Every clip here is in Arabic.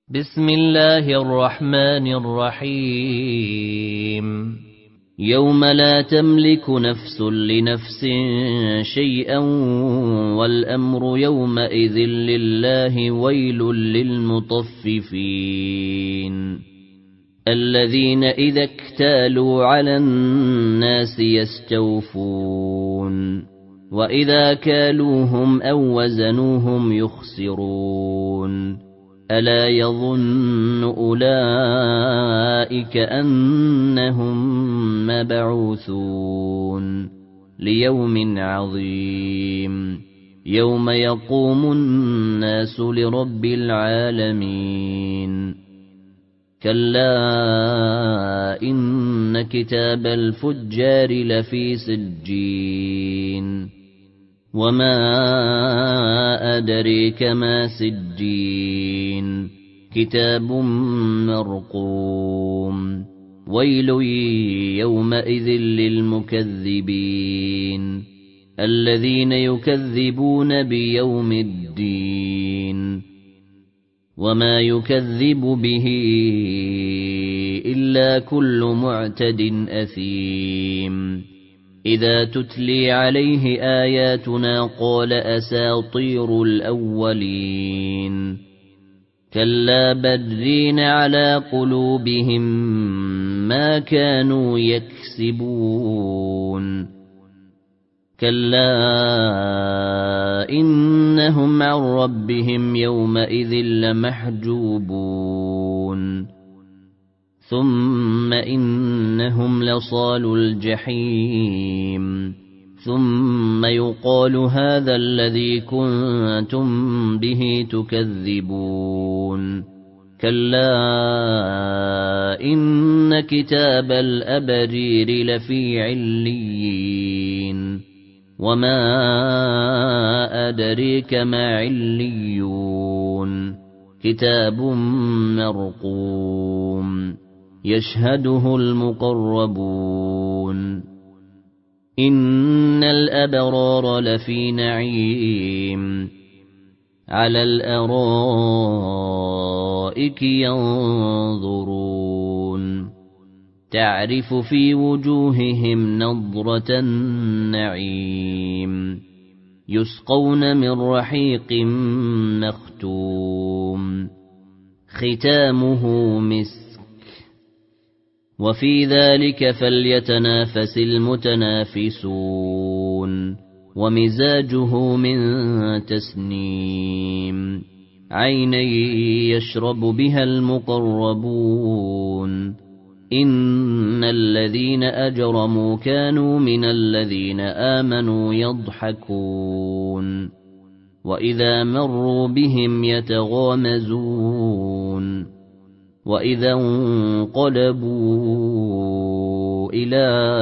بسم الله الرحمن الرحيم يوم لا تملك نفس لنفس شيئا والأمر يومئذ لله ويل للمطففين الذين إذا اكتالوا على الناس يستوفون وإذا كالوهم أو وزنوهم يخسرون ألا يظن أولئك أنهم مبعوثون ليوم عظيم يوم يقوم الناس لرب العالمين كلا إن كتاب الفجار لفي سجين وما أدريك ما سجين كتاب مرقوم ويل يومئذ للمكذبين الذين يكذبون بيوم الدين وما يكذب به إلا كل معتد أثيم إذا تتلي عليه آياتنا قال أساطير الأولين كلا بَرِّينَ على قلوبهم ما كانوا يكسبون كلا إنهم عن ربهم يومئذ لمحجوبون ثم إنهم لصالو الجحيم ثم يقال هذا الذي كنتم به تكذبون كلا إن كتاب الأبرير لفي عليين وما أدريك ما عليون كتاب مرقوم يشهده المقربون إن الأبرار لفي نعيم على الأرائك ينظرون تعرف في وجوههم نضرة النعيم يسقون من رحيق مختوم ختامه مسك وفي ذلك فليتنافس المتنافسون ومزاجه من تسنيم عينا يشرب بها المقربون إن الذين أجرموا كانوا من الذين آمنوا يضحكون وإذا مروا بهم يتغامزون وإذا انقلبوا إلى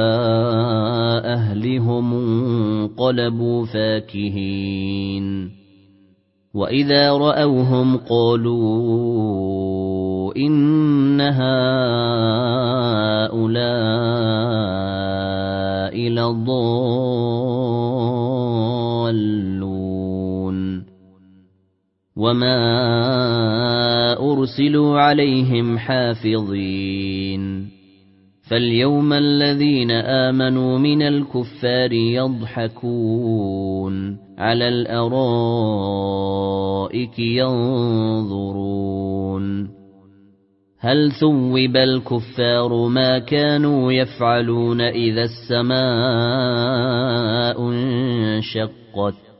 أهلهم انقلبوا فاكهين وإذا رأوهم قالوا إن هؤلاء لضالون وما أرسلوا عليهم حافظين فاليوم الذين آمنوا من الكفار يضحكون على الأرائك ينظرون هل ثوب الكفار ما كانوا يفعلون إذا السماء انشقت